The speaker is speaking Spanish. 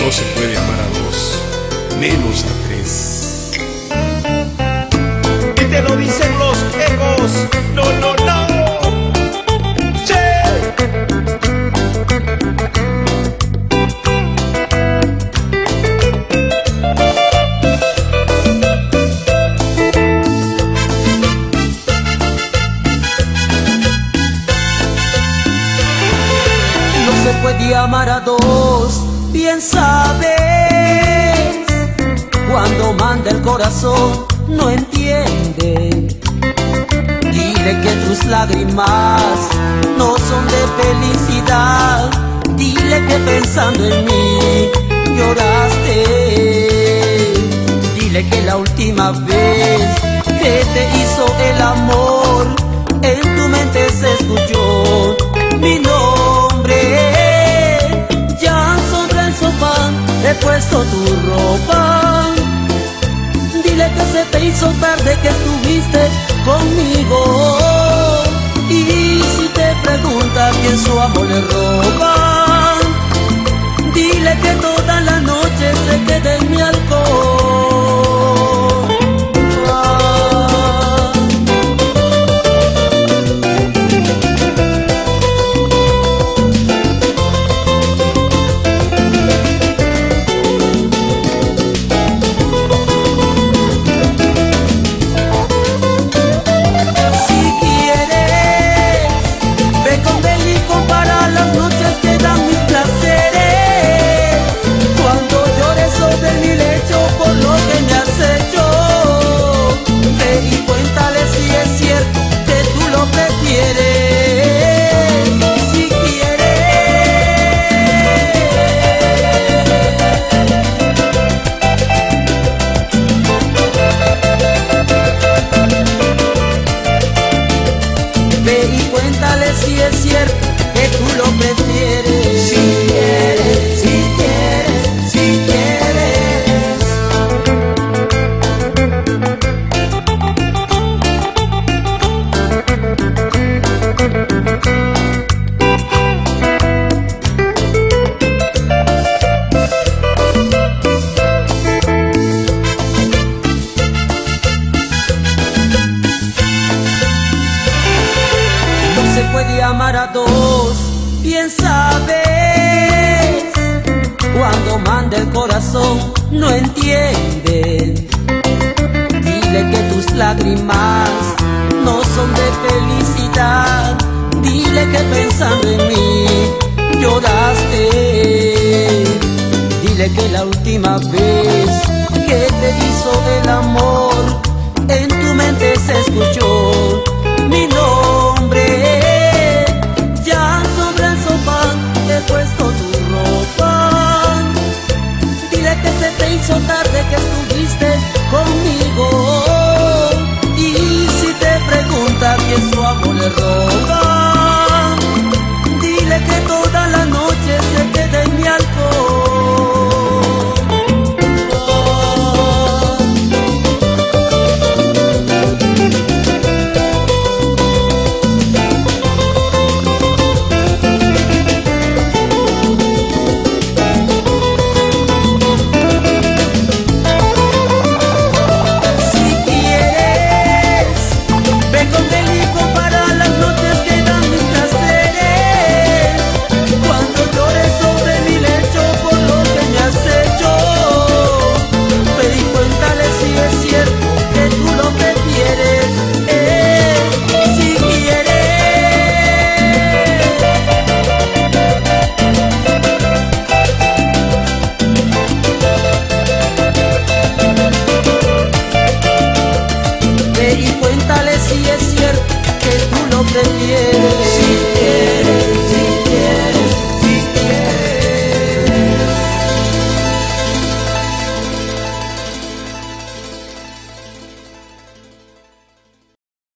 No se puede amar a dos, menos a tres. Y te lo dicen los egos. No, no, no. Che. No se puede amar a dos, bien sabes. Cuando manda el corazón no entiende. Dile que tus lágrimas no son de felicidad. Dile que pensando en mí lloraste. Dile que la última vez que te hizo el amor, en tu mente se escuchó mi nombre. Ya sobre el sofá he puesto tu ropa. Dile que se te hizo tarde que estuviste conmigo. Y si te pregunta quién su amor le roba, dile que toda la noche se quede en mi alcohol. Cuéntale si es cierto que tú lo prefieres. Si quieres, si quieres, si se puede amar a dos, bien sabes. Cuando manda el corazón no entiende. Dile que tus lágrimas no son de felicidad. Dile que pensando en mí lloraste. Dile que la última vez que te hizo el amor, en tu mente se escuchó